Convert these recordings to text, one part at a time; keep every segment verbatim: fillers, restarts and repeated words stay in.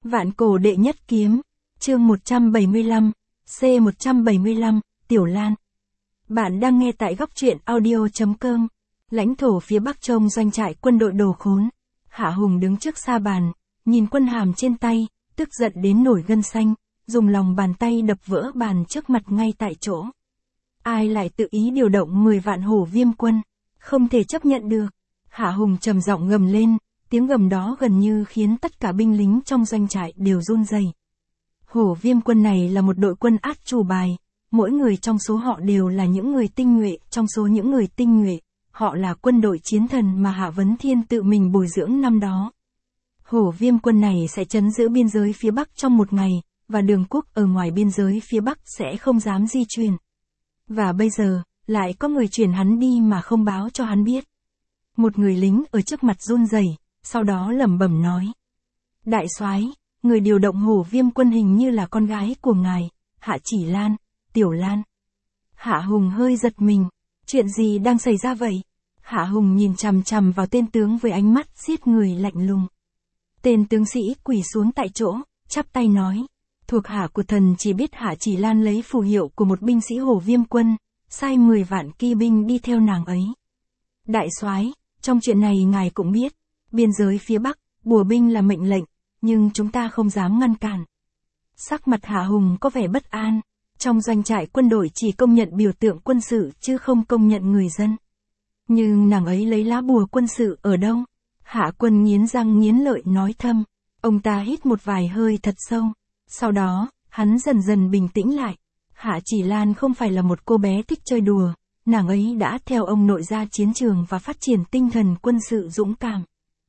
Vạn cổ đệ nhất kiếm, chương một trăm bảy mươi lăm, C một trăm bảy mươi lăm, Tiểu Lan. Bạn đang nghe tại góc truyện audio.com. Lãnh thổ phía bắc trông doanh trại quân đội đồ khốn. Hạ Hùng đứng trước sa bàn, nhìn quân hàm trên tay, tức giận đến nổi gân xanh, dùng lòng bàn tay đập vỡ bàn trước mặt ngay tại chỗ. Ai lại tự ý điều động mười vạn hổ viêm quân? Không thể chấp nhận được. Hạ Hùng trầm giọng gầm lên, tiếng gầm đó gần như khiến tất cả binh lính trong doanh trại đều run rẩy. Hổ viêm quân này là một đội quân át chủ bài, mỗi người trong số họ đều là những người tinh nhuệ, trong số những người tinh nhuệ, họ là quân đội chiến thần mà Hạ Vấn Thiên tự mình bồi dưỡng năm đó. Hổ viêm quân này sẽ trấn giữ biên giới phía bắc trong một ngày, và đường quốc ở ngoài biên giới phía bắc sẽ không dám di chuyển. Và bây giờ, lại có người chuyển hắn đi mà không báo cho hắn biết. Một người lính ở trước mặt run rẩy, sau đó lẩm bẩm nói: Đại soái, người điều động hổ viêm quân hình như là con gái của ngài, Hạ Chỉ Lan, Tiểu Lan. Hạ Hùng hơi giật mình, chuyện gì đang xảy ra vậy? Hạ Hùng nhìn chằm chằm vào tên tướng với ánh mắt giết người lạnh lùng. Tên tướng sĩ quỳ xuống tại chỗ, chắp tay nói: Thuộc hạ của thần chỉ biết Hạ Chỉ Lan lấy phù hiệu của một binh sĩ hổ viêm quân, sai mười vạn kỵ binh đi theo nàng ấy. Đại soái, trong chuyện này ngài cũng biết, biên giới phía bắc, bùa binh là mệnh lệnh, nhưng chúng ta không dám ngăn cản. Sắc mặt Hạ Hùng có vẻ bất an, trong doanh trại quân đội chỉ công nhận biểu tượng quân sự chứ không công nhận người dân. Nhưng nàng ấy lấy lá bùa quân sự ở đâu? Hạ Quân nghiến răng nghiến lợi nói thầm. Ông ta hít một vài hơi thật sâu. Sau đó, hắn dần dần bình tĩnh lại. Hạ Chỉ Lan không phải là một cô bé thích chơi đùa, nàng ấy đã theo ông nội ra chiến trường và phát triển tinh thần quân sự dũng cảm.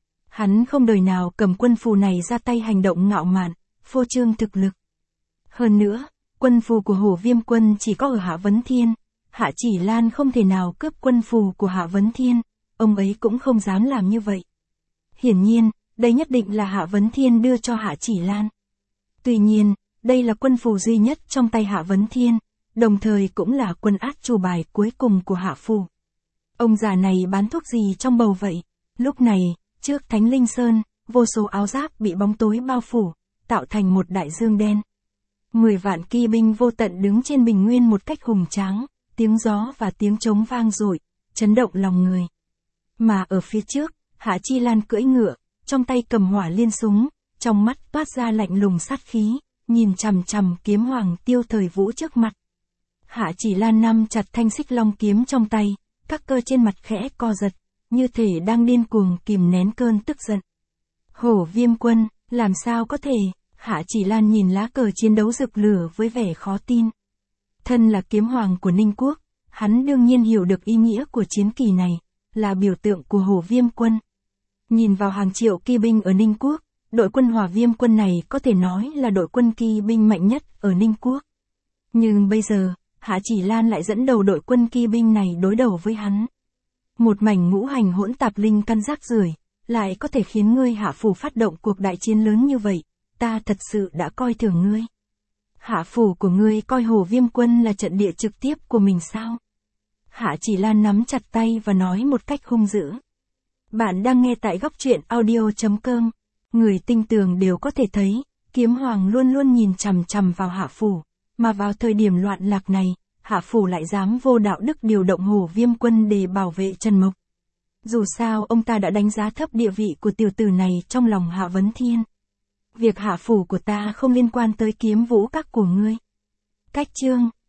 Hắn không đời nào cầm quân phù này ra tay hành động ngạo mạn, phô trương thực lực. Hơn nữa, quân phù của hổ viêm quân chỉ có ở Hạ Vấn Thiên. Hạ Chỉ Lan không thể nào cướp quân phù của Hạ Vấn Thiên, ông ấy cũng không dám làm như vậy. Hiển nhiên, đây nhất định là Hạ Vấn Thiên đưa cho Hạ Chỉ Lan. Tuy nhiên, đây là quân phù duy nhất trong tay Hạ Vấn Thiên, đồng thời cũng là quân át chủ bài cuối cùng của Hạ Phủ. Ông già này bán thuốc gì trong bầu vậy? Lúc này, trước Thánh Linh Sơn, vô số áo giáp bị bóng tối bao phủ, tạo thành một đại dương đen. Mười vạn kỵ binh vô tận đứng trên bình nguyên một cách hùng tráng, tiếng gió và tiếng trống vang dội, chấn động lòng người. Mà ở phía trước, Hạ Chi Lan cưỡi ngựa, trong tay cầm hỏa liên súng, trong mắt toát ra lạnh lùng sát khí, nhìn chằm chằm kiếm hoàng Tiêu Thời Vũ trước mặt. Hạ Chỉ Lan nắm chặt thanh xích long kiếm trong tay, các cơ trên mặt khẽ co giật, như thể đang điên cuồng kìm nén cơn tức giận. Hổ viêm quân, làm sao có thể? Hạ Chỉ Lan nhìn lá cờ chiến đấu rực lửa với vẻ khó tin. Thân là kiếm hoàng của Ninh Quốc, hắn đương nhiên hiểu được ý nghĩa của chiến kỳ này, là biểu tượng của hổ viêm quân. Nhìn vào hàng triệu kỵ binh ở Ninh Quốc, đội quân hỏa viêm quân này có thể nói là đội quân kỵ binh mạnh nhất ở Ninh Quốc. Nhưng bây giờ, Hạ Chỉ Lan lại dẫn đầu đội quân kỵ binh này đối đầu với hắn. Một mảnh ngũ hành hỗn tạp linh căn rác rưởi, lại có thể khiến ngươi Hạ Phủ phát động cuộc đại chiến lớn như vậy, ta thật sự đã coi thường ngươi. Hạ Phủ của ngươi coi hổ viêm quân là trận địa trực tiếp của mình sao? Hạ Chỉ Lan nắm chặt tay và nói một cách hung dữ. Bạn đang nghe tại góc truyện audio.com. Người tinh tường đều có thể thấy, kiếm hoàng luôn luôn nhìn chằm chằm vào Hạ Phủ, mà vào thời điểm loạn lạc này, Hạ Phủ lại dám vô đạo đức điều động hổ viêm quân để bảo vệ Trần Mộc. Dù sao ông ta đã đánh giá thấp địa vị của tiểu tử này trong lòng Hạ Vấn Thiên. Việc Hạ Phủ của ta không liên quan tới kiếm vũ các của ngươi. Cách chương